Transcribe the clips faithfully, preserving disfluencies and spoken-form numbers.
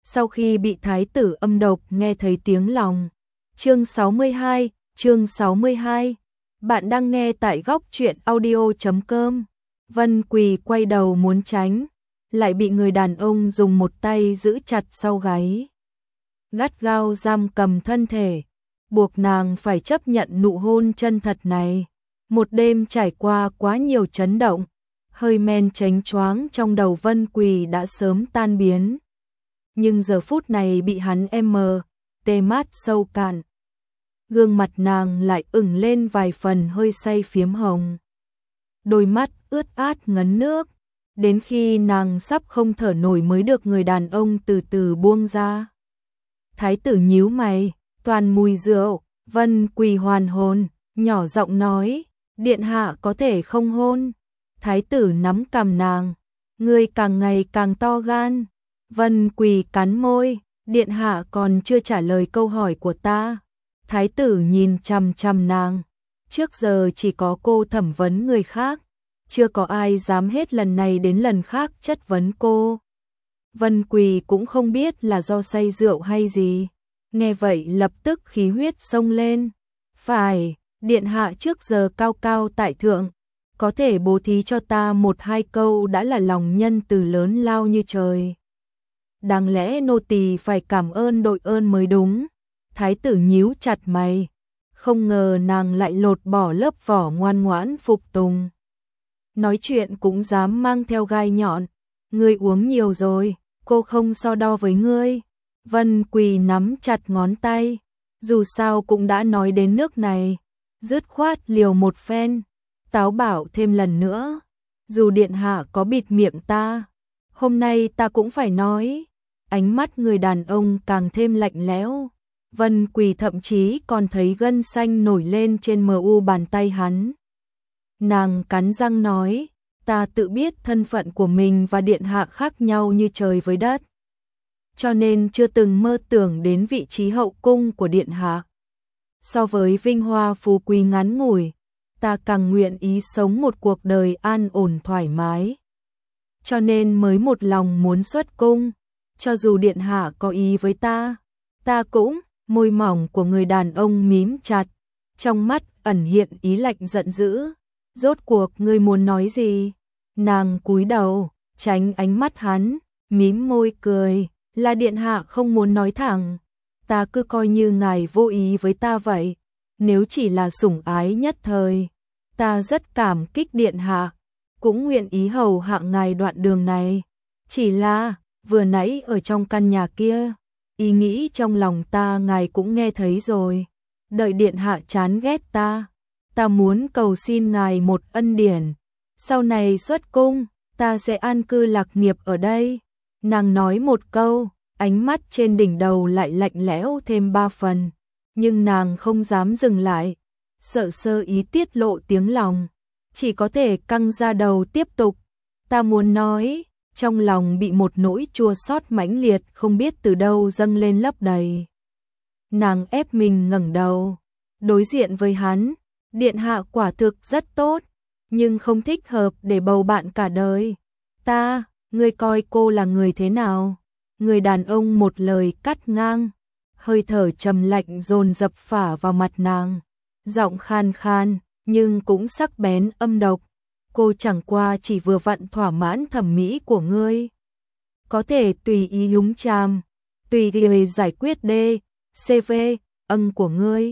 sau khi bị thái tử âm độc nghe thấy tiếng lòng. Chương sáu mươi hai, chương sáu mươi hai. Bạn đang nghe tại góc truyện audio chấm com. Vân Quỳ quay đầu muốn tránh, lại bị người đàn ông dùng một tay giữ chặt sau gáy, gắt gao giam cầm thân thể, buộc nàng phải chấp nhận nụ hôn chân thật này. Một đêm trải qua quá nhiều chấn động, hơi men chánh choáng trong đầu Vân Quỳ đã sớm tan biến. Nhưng giờ phút này bị hắn em mờ, tê mát sâu cạn. Gương mặt nàng lại ửng lên vài phần hơi say phiếm hồng. Đôi mắt ướt át ngấn nước, đến khi nàng sắp không thở nổi mới được người đàn ông từ từ buông ra. Thái tử nhíu mày, toàn mùi rượu. Vân Quỳ hoàn hồn, nhỏ giọng nói, điện hạ có thể không hôn. Thái tử nắm cằm nàng, ngươi càng ngày càng to gan. Vân Quỳ cắn môi, điện hạ còn chưa trả lời câu hỏi của ta. Thái tử nhìn chằm chằm nàng, trước giờ chỉ có cô thẩm vấn người khác, chưa có ai dám hết lần này đến lần khác chất vấn cô. Vân Quỳ cũng không biết là do say rượu hay gì, nghe vậy lập tức khí huyết sông lên. Phải, điện hạ trước giờ cao cao tại thượng, có thể bố thí cho ta một hai câu đã là lòng nhân từ lớn lao như trời. Đáng lẽ nô tỳ phải cảm ơn đội ơn mới đúng. Thái tử nhíu chặt mày, không ngờ nàng lại lột bỏ lớp vỏ ngoan ngoãn phục tùng. Nói chuyện cũng dám mang theo gai nhọn, ngươi uống nhiều rồi, cô không so đo với ngươi. Vân Quỳ nắm chặt ngón tay, dù sao cũng đã nói đến nước này, dứt khoát liều một phen, táo bảo thêm lần nữa, dù điện hạ có bịt miệng ta, hôm nay ta cũng phải nói. Ánh mắt người đàn ông càng thêm lạnh lẽo. Vân Quỳ thậm chí còn thấy gân xanh nổi lên trên mờ u bàn tay hắn. Nàng cắn răng nói, ta tự biết thân phận của mình và điện hạ khác nhau như trời với đất, cho nên chưa từng mơ tưởng đến vị trí hậu cung của điện hạ. So với vinh hoa phú quý ngắn ngủi, ta càng nguyện ý sống một cuộc đời an ổn thoải mái, cho nên mới một lòng muốn xuất cung. Cho dù điện hạ có ý với ta, ta cũng. Môi mỏng của người đàn ông mím chặt, trong mắt ẩn hiện ý lạnh giận dữ. Rốt cuộc ngươi muốn nói gì? Nàng cúi đầu, tránh ánh mắt hắn, mím môi cười, là điện hạ không muốn nói thẳng. Ta cứ coi như ngài vô ý với ta vậy. Nếu chỉ là sủng ái nhất thời, ta rất cảm kích điện hạ, cũng nguyện ý hầu hạ ngài đoạn đường này. Chỉ là, vừa nãy ở trong căn nhà kia, ý nghĩ trong lòng ta ngài cũng nghe thấy rồi. Đợi điện hạ chán ghét ta, ta muốn cầu xin ngài một ân điển. Sau này xuất cung, ta sẽ an cư lạc nghiệp ở đây. Nàng nói một câu, ánh mắt trên đỉnh đầu lại lạnh lẽo thêm ba phần. Nhưng nàng không dám dừng lại, sợ sơ ý tiết lộ tiếng lòng, chỉ có thể căng ra đầu tiếp tục. Ta muốn nói, trong lòng bị một nỗi chua xót mãnh liệt không biết từ đâu dâng lên lấp đầy. Nàng ép mình ngẩng đầu, đối diện với hắn, điện hạ quả thực rất tốt, nhưng không thích hợp để bầu bạn cả đời. Ta, ngươi coi cô là người thế nào? Người đàn ông một lời cắt ngang, hơi thở trầm lạnh dồn dập phả vào mặt nàng, giọng khan khan nhưng cũng sắc bén âm độc. Cô chẳng qua chỉ vừa vặn thỏa mãn thẩm mỹ của ngươi, có thể tùy ý nhúng chàm, tùy ý giải quyết đê, xê vê, ân của ngươi.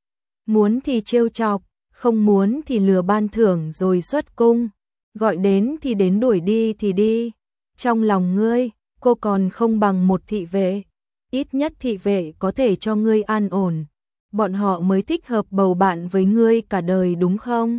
Muốn thì trêu chọc, không muốn thì lừa ban thưởng rồi xuất cung, gọi đến thì đến đuổi đi thì đi. Trong lòng ngươi, cô còn không bằng một thị vệ, ít nhất thị vệ có thể cho ngươi an ổn, bọn họ mới thích hợp bầu bạn với ngươi cả đời đúng không?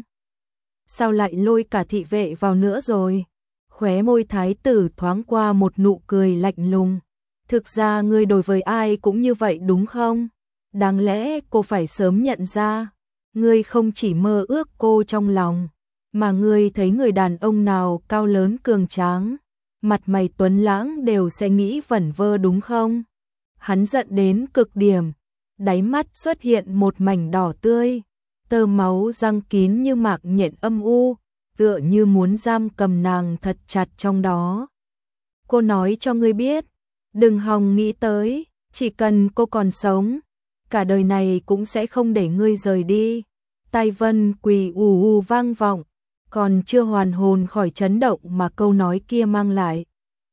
Sao lại lôi cả thị vệ vào nữa rồi? Khóe môi thái tử thoáng qua một nụ cười lạnh lùng. Thực ra ngươi đối với ai cũng như vậy đúng không? Đáng lẽ cô phải sớm nhận ra, ngươi không chỉ mơ ước cô trong lòng, mà ngươi thấy người đàn ông nào cao lớn cường tráng, mặt mày tuấn lãng đều sẽ nghĩ vẩn vơ đúng không? Hắn giận đến cực điểm, đáy mắt xuất hiện một mảnh đỏ tươi. Tơ máu răng kín như mạc nhện âm u, tựa như muốn giam cầm nàng thật chặt trong đó. Cô nói cho ngươi biết, Đừng hòng nghĩ tới, chỉ cần cô còn sống, cả đời này cũng sẽ không để ngươi rời đi. Tai Vân Quỳ ù ù vang vọng, còn chưa hoàn hồn khỏi chấn động mà câu nói kia mang lại.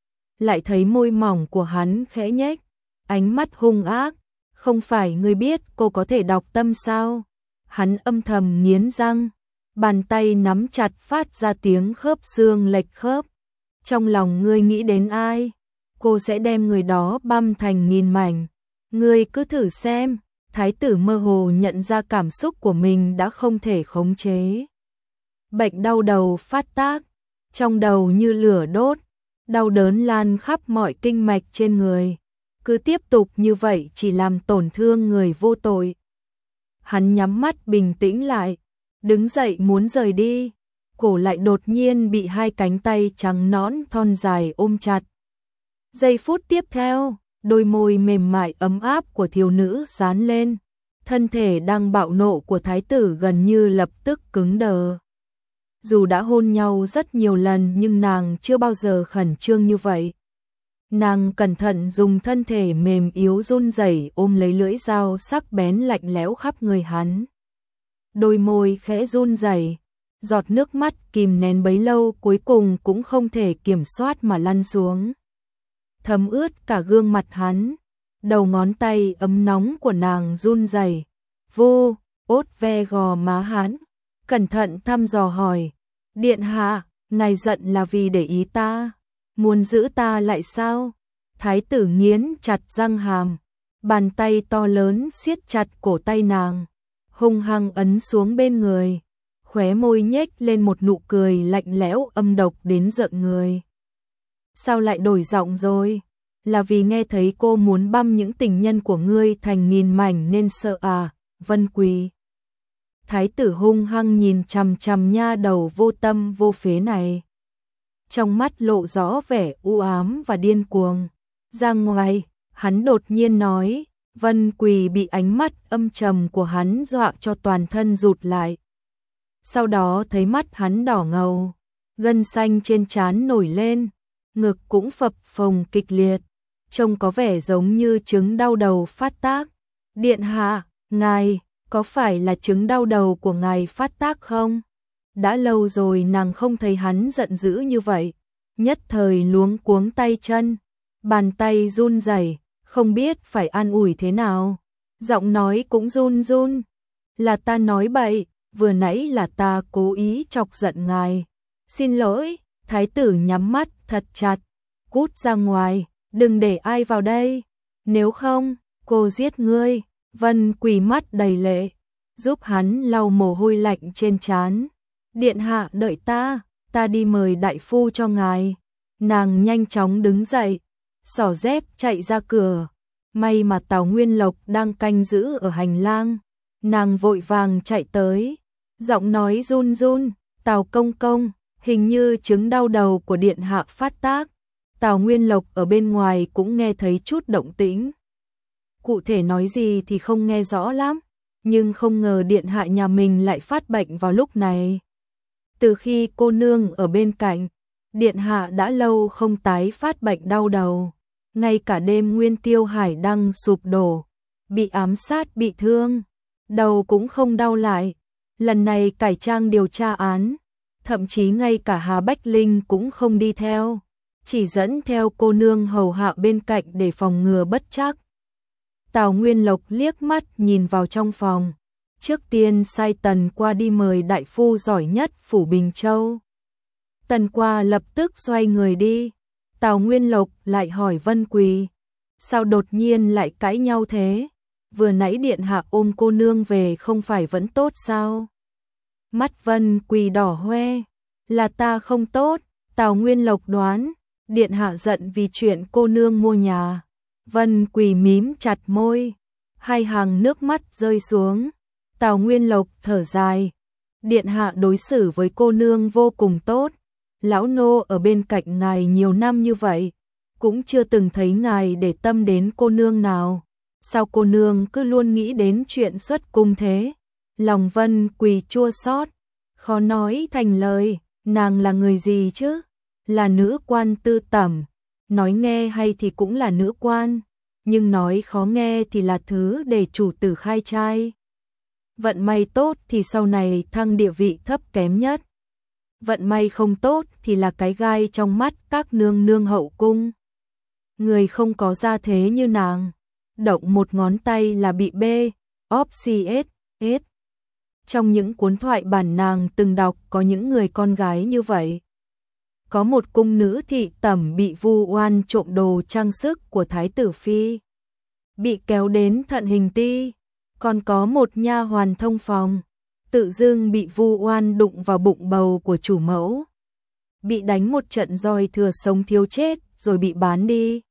Lại thấy môi mỏng của hắn khẽ nhếch, ánh mắt hung ác, không phải ngươi biết cô có thể đọc tâm sao? Hắn âm thầm nghiến răng, bàn tay nắm chặt phát ra tiếng khớp xương lệch khớp. Trong lòng ngươi nghĩ đến ai? Cô sẽ đem người đó băm thành nghìn mảnh. Ngươi cứ thử xem. Thái tử mơ hồ nhận ra cảm xúc của mình đã không thể khống chế. Bệnh đau đầu phát tác, trong đầu như lửa đốt, đau đớn lan khắp mọi kinh mạch trên người. Cứ tiếp tục như vậy chỉ làm tổn thương người vô tội. Hắn nhắm mắt bình tĩnh lại, đứng dậy muốn rời đi, cổ lại đột nhiên bị hai cánh tay trắng nõn thon dài ôm chặt. Giây phút tiếp theo, đôi môi mềm mại ấm áp của thiếu nữ dán lên, thân thể đang bạo nộ của thái tử gần như lập tức cứng đờ. Dù đã hôn nhau rất nhiều lần nhưng nàng chưa bao giờ khẩn trương như vậy. Nàng cẩn thận dùng thân thể mềm yếu run rẩy ôm lấy lưỡi dao sắc bén lạnh lẽo khắp người hắn. Đôi môi khẽ run rẩy, giọt nước mắt kìm nén bấy lâu cuối cùng cũng không thể kiểm soát mà lăn xuống. Thấm ướt cả gương mặt hắn, đầu ngón tay ấm nóng của nàng run rẩy, vô, ốt ve gò má hắn, cẩn thận thăm dò hỏi, điện hạ, ngài giận là vì để ý ta, muốn giữ ta lại sao? Thái tử nghiến chặt răng hàm, bàn tay to lớn siết chặt cổ tay nàng, hung hăng ấn xuống bên người, khóe môi nhếch lên một nụ cười lạnh lẽo âm độc đến rợn người. Sao lại đổi giọng rồi? Là vì nghe thấy cô muốn băm những tình nhân của ngươi thành nghìn mảnh nên sợ à, Vân Quỳ. Thái tử hung hăng nhìn chằm chằm nha đầu vô tâm vô phế này. Trong mắt lộ rõ vẻ u ám và điên cuồng. Ra ngoài, hắn đột nhiên nói, Vân Quỳ bị ánh mắt âm trầm của hắn dọa cho toàn thân rụt lại. Sau đó thấy mắt hắn đỏ ngầu, gân xanh trên trán nổi lên, ngực cũng phập phồng kịch liệt, trông có vẻ giống như chứng đau đầu phát tác. Điện hạ, ngài, có phải là chứng đau đầu của ngài phát tác không? Đã lâu rồi nàng không thấy hắn giận dữ như vậy, nhất thời luống cuống tay chân, bàn tay run rẩy, không biết phải an ủi thế nào. Giọng nói cũng run run, là ta nói bậy, vừa nãy là ta cố ý chọc giận ngài. Xin lỗi, thái tử nhắm mắt thật chặt, cút ra ngoài, đừng để ai vào đây, nếu không, cô giết ngươi. Vân Quỳ mắt đầy lệ, giúp hắn lau mồ hôi lạnh trên trán. Điện hạ đợi ta, ta đi mời đại phu cho ngài. Nàng nhanh chóng đứng dậy, xỏ dép chạy ra cửa. May mà Tào Nguyên Lộc đang canh giữ ở hành lang. Nàng vội vàng chạy tới, giọng nói run run, Tào công công, hình như chứng đau đầu của điện hạ phát tác. Tào Nguyên Lộc ở bên ngoài cũng nghe thấy chút động tĩnh. Cụ thể nói gì thì không nghe rõ lắm, nhưng không ngờ điện hạ nhà mình lại phát bệnh vào lúc này. Từ khi cô nương ở bên cạnh, điện hạ đã lâu không tái phát bệnh đau đầu. Ngay cả đêm Nguyên Tiêu Hải Đăng sụp đổ, bị ám sát bị thương, đầu cũng không đau lại. Lần này cải trang điều tra án, thậm chí ngay cả Hà Bách Linh cũng không đi theo, chỉ dẫn theo cô nương hầu hạ bên cạnh để phòng ngừa bất trắc. Tào Nguyên Lộc liếc mắt nhìn vào trong phòng, trước tiên sai Tần Qua đi mời đại phu giỏi nhất phủ Bình Châu. Tần Qua lập tức xoay người đi. Tào Nguyên Lộc lại hỏi Vân Quỳ, sao đột nhiên lại cãi nhau thế? Vừa nãy điện hạ ôm cô nương về không phải vẫn tốt sao? Mắt Vân Quỳ đỏ hoe, là ta không tốt. Tào Nguyên Lộc đoán, điện hạ giận vì chuyện cô nương mua nhà. Vân Quỳ mím chặt môi, hai hàng nước mắt rơi xuống. Tào Nguyên Lộc thở dài, điện hạ đối xử với cô nương vô cùng tốt. Lão nô ở bên cạnh ngài nhiều năm như vậy, cũng chưa từng thấy ngài để tâm đến cô nương nào. Sao cô nương cứ luôn nghĩ đến chuyện xuất cung thế? Lòng Vân Quỳ chua xót, khó nói thành lời. Nàng là người gì chứ? Là nữ quan tư tẩm, nói nghe hay thì cũng là nữ quan, nhưng nói khó nghe thì là thứ để chủ tử khai trai. Vận may tốt thì sau này thăng địa vị thấp kém nhất. Vận may không tốt thì là cái gai trong mắt các nương nương hậu cung. Người không có gia thế như nàng, động một ngón tay là bị bê, óp xì ết, ết. Trong những cuốn thoại bản nàng từng đọc có những người con gái như vậy. Có một cung nữ thị tẩm bị vu oan trộm đồ trang sức của thái tử phi, bị kéo đến thận hình ti. Còn có một nha hoàn thông phòng, tự dưng bị vu oan đụng vào bụng bầu của chủ mẫu, bị đánh một trận roi thừa sống thiếu chết rồi bị bán đi.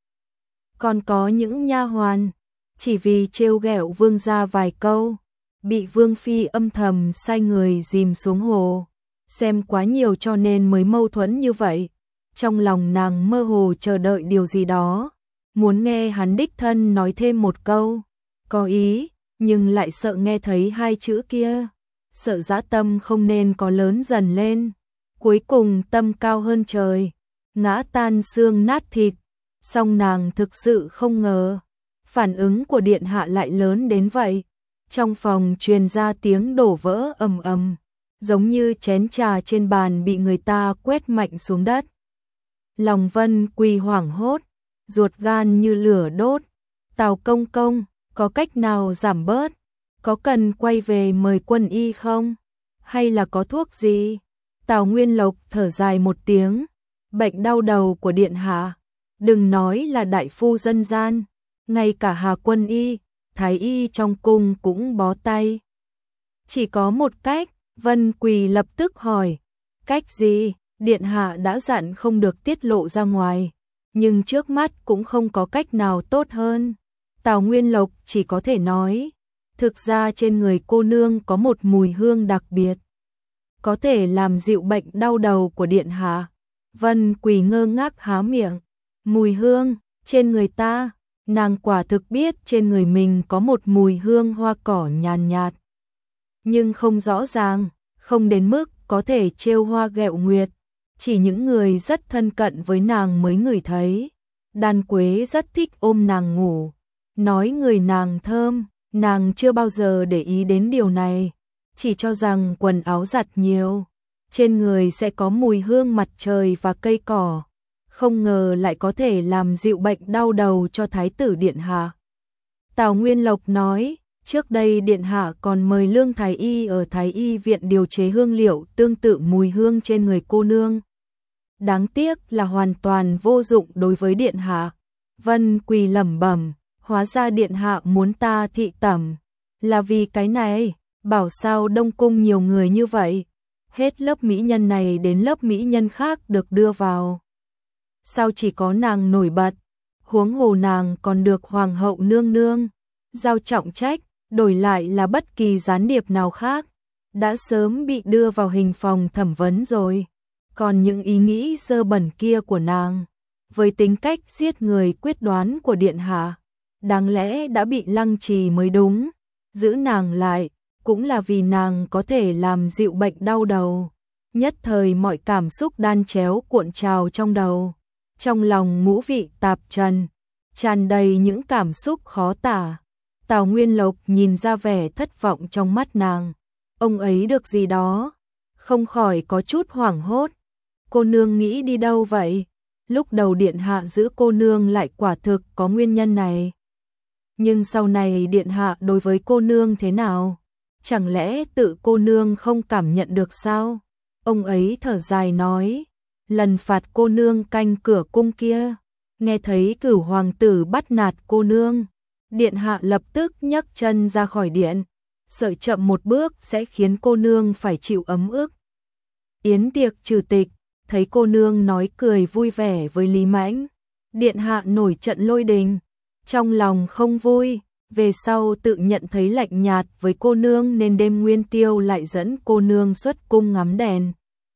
Còn có những nha hoàn chỉ vì trêu ghẹo vương gia vài câu, bị vương phi âm thầm sai người dìm xuống hồ. Xem quá nhiều cho nên mới mâu thuẫn như vậy. Trong lòng nàng mơ hồ chờ đợi điều gì đó, muốn nghe hắn đích thân nói thêm một câu, có ý, nhưng lại sợ nghe thấy hai chữ kia, sợ dã tâm không nên có lớn dần lên. Cuối cùng tâm cao hơn trời, ngã tan xương nát thịt. Song nàng thực sự không ngờ, phản ứng của điện hạ lại lớn đến vậy. Trong phòng truyền ra tiếng đổ vỡ ầm ầm, giống như chén trà trên bàn bị người ta quét mạnh xuống đất. Lòng Vân Quỳ hoảng hốt, ruột gan như lửa đốt. Tào công công, có cách nào giảm bớt? Có cần quay về mời quân y không? Hay là có thuốc gì? Tào Nguyên Lộc thở dài một tiếng, bệnh đau đầu của điện hạ, đừng nói là đại phu dân gian, ngay cả Hà quân y, thái y trong cung cũng bó tay. Chỉ có một cách. Vân Quỳ lập tức hỏi, cách gì? Điện hạ đã dặn không được tiết lộ ra ngoài, nhưng trước mắt cũng không có cách nào tốt hơn. Tào Nguyên Lộc chỉ có thể nói, thực ra trên người cô nương có một mùi hương đặc biệt, có thể làm dịu bệnh đau đầu của điện hạ. Vân Quỳ ngơ ngác há miệng, mùi hương trên người ta, nàng quả thực biết trên người mình có một mùi hương hoa cỏ nhàn nhạt, nhưng không rõ ràng, không đến mức có thể trêu hoa ghẹo nguyệt, chỉ những người rất thân cận với nàng mới ngửi thấy. Đan Quế rất thích ôm nàng ngủ, nói người nàng thơm, nàng chưa bao giờ để ý đến điều này, chỉ cho rằng quần áo giặt nhiều, trên người sẽ có mùi hương mặt trời và cây cỏ, không ngờ lại có thể làm dịu bệnh đau đầu cho thái tử điện hạ. Tào Nguyên Lộc nói, trước đây điện hạ còn mời Lương thái y ở Thái y viện điều chế hương liệu tương tự mùi hương trên người cô nương. Đáng tiếc là hoàn toàn vô dụng đối với điện hạ. Vân Quỳ lẩm bẩm, hóa ra điện hạ muốn ta thị tẩm là vì cái này, bảo sao Đông cung nhiều người như vậy, hết lớp mỹ nhân này đến lớp mỹ nhân khác được đưa vào. Sao chỉ có nàng nổi bật, huống hồ nàng còn được hoàng hậu nương nương giao trọng trách, đổi lại là bất kỳ gián điệp nào khác, đã sớm bị đưa vào hình phòng thẩm vấn rồi. Còn những ý nghĩ dơ bẩn kia của nàng, với tính cách giết người quyết đoán của điện hạ, đáng lẽ đã bị lăng trì mới đúng. Giữ nàng lại, cũng là vì nàng có thể làm dịu bệnh đau đầu. Nhất thời mọi cảm xúc đan chéo cuộn trào trong đầu, trong lòng ngũ vị tạp trần, tràn đầy những cảm xúc khó tả. Tào Nguyên Lộc nhìn ra vẻ thất vọng trong mắt nàng, ông ấy được gì đó, không khỏi có chút hoảng hốt. Cô nương nghĩ đi đâu vậy? Lúc đầu điện hạ giữ cô nương lại quả thực có nguyên nhân này. Nhưng sau này điện hạ đối với cô nương thế nào? Chẳng lẽ tự cô nương không cảm nhận được sao? Ông ấy thở dài nói, lần phạt cô nương canh cửa cung kia, nghe thấy cửu hoàng tử bắt nạt cô nương, điện hạ lập tức nhấc chân ra khỏi điện, sợ chậm một bước sẽ khiến cô nương phải chịu ấm ức. Yến tiệc trừ tịch, thấy cô nương nói cười vui vẻ với Lý Mãnh, điện hạ nổi trận lôi đình, trong lòng không vui, về sau tự nhận thấy lạnh nhạt với cô nương nên đêm nguyên tiêu lại dẫn cô nương xuất cung ngắm đèn.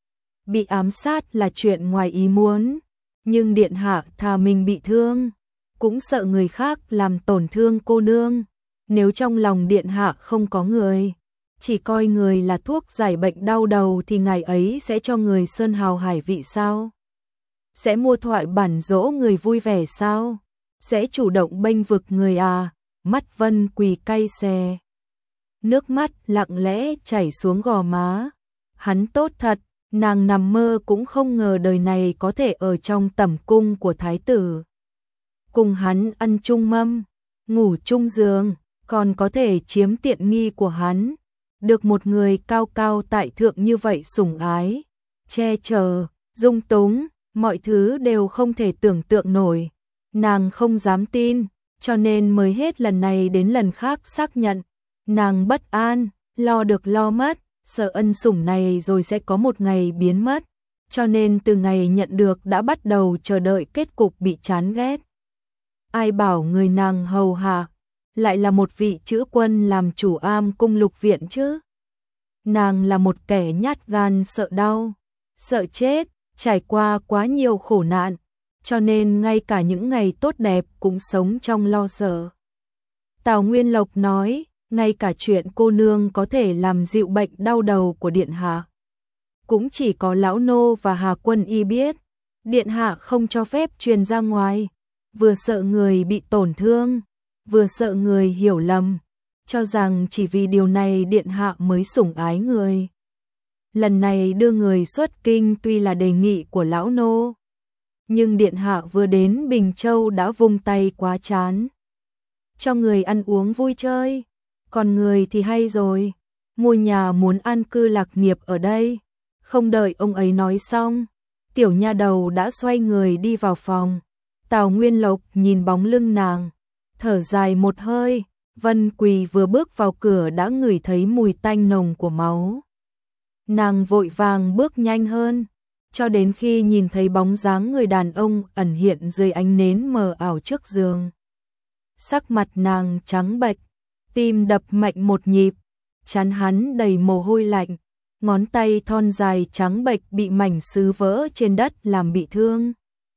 Bị ám sát là chuyện ngoài ý muốn, nhưng điện hạ thà mình bị thương, cũng sợ người khác làm tổn thương cô nương. Nếu trong lòng điện hạ không có người, chỉ coi người là thuốc giải bệnh đau đầu thì ngày ấy sẽ cho người sơn hào hải vị sao? Sẽ mua thoại bản dỗ người vui vẻ sao? Sẽ chủ động bênh vực người à? Mắt Vân Quỳ cay xè. Nước mắt lặng lẽ chảy xuống gò má. Hắn tốt thật, nàng nằm mơ cũng không ngờ đời này có thể ở trong tẩm cung của thái tử. Cùng hắn ăn chung mâm, ngủ chung giường, còn có thể chiếm tiện nghi của hắn. Được một người cao cao tại thượng như vậy sủng ái, che chở, dung túng, mọi thứ đều không thể tưởng tượng nổi. Nàng không dám tin, cho nên mới hết lần này đến lần khác xác nhận. Nàng bất an, lo được lo mất, sợ ân sủng này rồi sẽ có một ngày biến mất. Cho nên từ ngày nhận được đã bắt đầu chờ đợi kết cục bị chán ghét. Ai bảo người nàng hầu hạ, lại là một vị chữ quân làm chủ am cung lục viện chứ. Nàng là một kẻ nhát gan sợ đau, sợ chết, trải qua quá nhiều khổ nạn, cho nên ngay cả những ngày tốt đẹp cũng sống trong lo sợ. Tào Nguyên Lộc nói, ngay cả chuyện cô nương có thể làm dịu bệnh đau đầu của điện hạ, cũng chỉ có lão nô và Hà Quân Y biết. Điện hạ không cho phép truyền ra ngoài, vừa sợ người bị tổn thương, vừa sợ người hiểu lầm, cho rằng chỉ vì điều này điện hạ mới sủng ái người. Lần này đưa người xuất kinh tuy là đề nghị của lão nô, nhưng điện hạ vừa đến Bình Châu đã vung tay quá chán. Cho người ăn uống vui chơi, còn người thì hay rồi, mua nhà muốn an cư lạc nghiệp ở đây. Không đợi ông ấy nói xong, tiểu nha đầu đã xoay người đi vào phòng. Tào Nguyên Lộc nhìn bóng lưng nàng, thở dài một hơi. Vân Quỳ vừa bước vào cửa đã ngửi thấy mùi tanh nồng của máu. Nàng vội vàng bước nhanh hơn, cho đến khi nhìn thấy bóng dáng người đàn ông ẩn hiện dưới ánh nến mờ ảo trước giường. Sắc mặt nàng trắng bệch, tim đập mạnh một nhịp, trán hắn đầy mồ hôi lạnh, ngón tay thon dài trắng bệch bị mảnh sứ vỡ trên đất làm bị thương.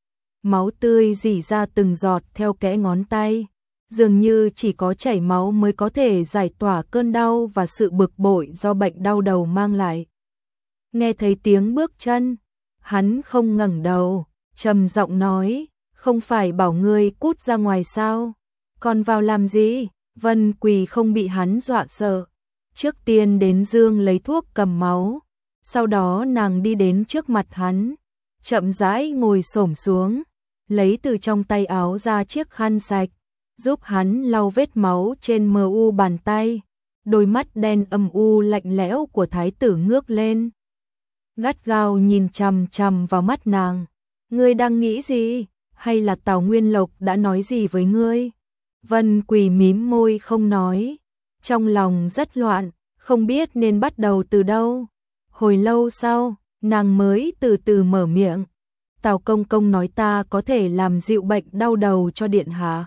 Máu tươi rỉ ra từng giọt theo kẽ ngón tay, dường như chỉ có chảy máu mới có thể giải tỏa cơn đau và sự bực bội do bệnh đau đầu mang lại. Nghe thấy tiếng bước chân, hắn không ngẩng đầu, trầm giọng nói, không phải bảo ngươi cút ra ngoài sao? Còn vào làm gì? Vân Quỳ không bị hắn dọa sợ. Trước tiên đến giường lấy thuốc cầm máu, sau đó nàng đi đến trước mặt hắn, chậm rãi ngồi xổm xuống, lấy từ trong tay áo ra chiếc khăn sạch, giúp hắn lau vết máu trên mờ u bàn tay. Đôi mắt đen âm u lạnh lẽo của thái tử ngước lên, gắt gao nhìn chằm chằm vào mắt nàng. Ngươi đang nghĩ gì? Hay là Tào Nguyên Lộc đã nói gì với ngươi? Vân Quỳ mím môi không nói, trong lòng rất loạn, không biết nên bắt đầu từ đâu. Hồi lâu sau, nàng mới từ từ mở miệng. Tào công công nói ta có thể làm dịu bệnh đau đầu cho điện hạ.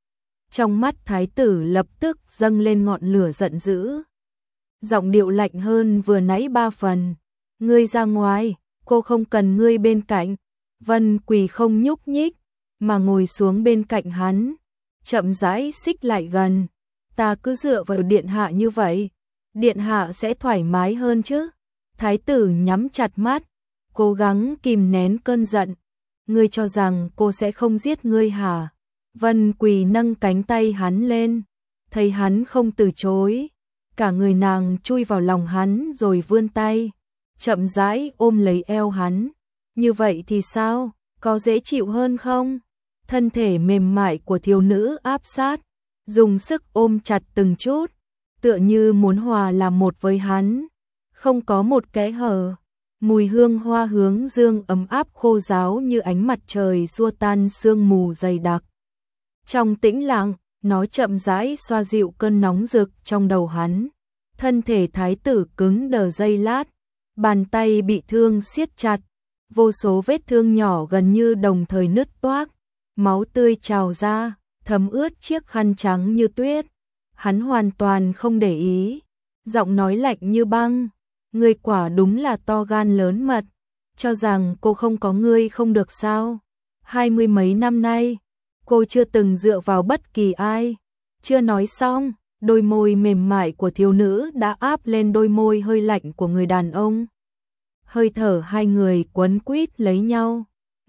Trong mắt thái tử lập tức dâng lên ngọn lửa giận dữ. Giọng điệu lạnh hơn vừa nãy ba phần. Ngươi ra ngoài, cô không cần ngươi bên cạnh. Vân Quỳ không nhúc nhích, mà ngồi xuống bên cạnh hắn, chậm rãi xích lại gần. Ta cứ dựa vào điện hạ như vậy, điện hạ sẽ thoải mái hơn chứ? Thái tử nhắm chặt mắt, cố gắng kìm nén cơn giận. Ngươi cho rằng cô sẽ không giết ngươi hả? Vân Quỳ nâng cánh tay hắn lên, thấy hắn không từ chối, cả người nàng chui vào lòng hắn rồi vươn tay, chậm rãi ôm lấy eo hắn. Như vậy thì sao? Có dễ chịu hơn không? Thân thể mềm mại của thiếu nữ áp sát, dùng sức ôm chặt từng chút, tựa như muốn hòa làm một với hắn, không có một kẽ hở. Mùi hương hoa hướng dương ấm áp khô ráo như ánh mặt trời xua tan sương mù dày đặc. Trong tĩnh lặng, nó chậm rãi xoa dịu cơn nóng rực trong đầu hắn. Thân thể thái tử cứng đờ giây lát, bàn tay bị thương siết chặt, vô số vết thương nhỏ gần như đồng thời nứt toác, máu tươi trào ra, thấm ướt chiếc khăn trắng như tuyết. Hắn hoàn toàn không để ý, giọng nói lạnh như băng. Ngươi quả đúng là to gan lớn mật, cho rằng cô không có ngươi không được sao? Hai mươi mấy năm nay, cô chưa từng dựa vào bất kỳ ai. Chưa nói xong, đôi môi mềm mại của thiếu nữ đã áp lên đôi môi hơi lạnh của người đàn ông. Hơi thở hai người quấn quýt lấy nhau,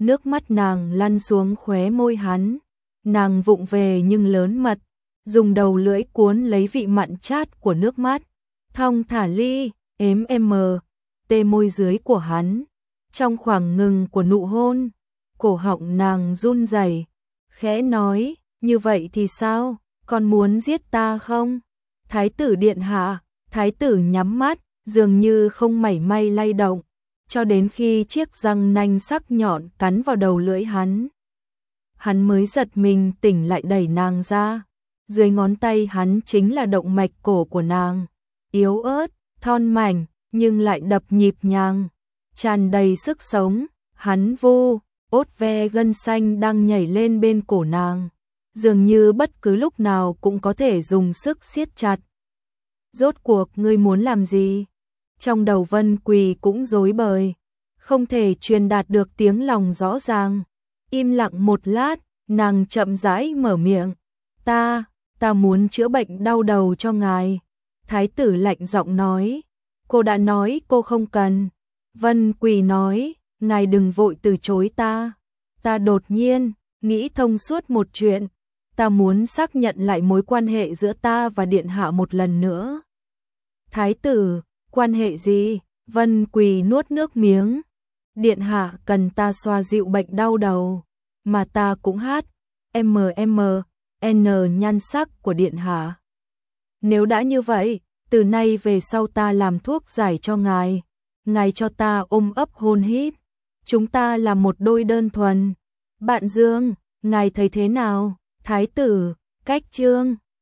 nước mắt nàng lăn xuống khóe môi hắn. Nàng vụng về nhưng lớn mật, dùng đầu lưỡi cuốn lấy vị mặn chát của nước mắt, thong thả ly, ếm em mờ, tê môi dưới của hắn. Trong khoảng ngừng của nụ hôn, cổ họng nàng run rẩy, khẽ nói, như vậy thì sao, còn muốn giết ta không? Thái tử điện hạ, thái tử nhắm mắt, dường như không mảy may lay động, cho đến khi chiếc răng nanh sắc nhọn cắn vào đầu lưỡi hắn. Hắn mới giật mình tỉnh lại đẩy nàng ra, dưới ngón tay hắn chính là động mạch cổ của nàng, yếu ớt, thon mảnh, nhưng lại đập nhịp nhàng, tràn đầy sức sống. Hắn vu, ốt ve gân xanh đang nhảy lên bên cổ nàng, dường như bất cứ lúc nào cũng có thể dùng sức siết chặt. Rốt cuộc ngươi muốn làm gì? Trong đầu Vân Quỳ cũng rối bời, không thể truyền đạt được tiếng lòng rõ ràng. Im lặng một lát, nàng chậm rãi mở miệng, ta, ta muốn chữa bệnh đau đầu cho ngài. Thái tử lạnh giọng nói, cô đã nói cô không cần. Vân Quỳ nói, ngài đừng vội từ chối ta. Ta đột nhiên nghĩ thông suốt một chuyện, ta muốn xác nhận lại mối quan hệ giữa ta và điện hạ một lần nữa. Thái tử, quan hệ gì? Vân Quỳ nuốt nước miếng. Điện hạ cần ta xoa dịu bệnh đau đầu, mà ta cũng hát em em en nhan sắc của điện hạ. Nếu đã như vậy, từ nay về sau ta làm thuốc giải cho ngài, ngài cho ta ôm ấp hôn hít, chúng ta là một đôi đơn thuần. Bạn Dương, ngài thấy thế nào? Thái tử, cách chương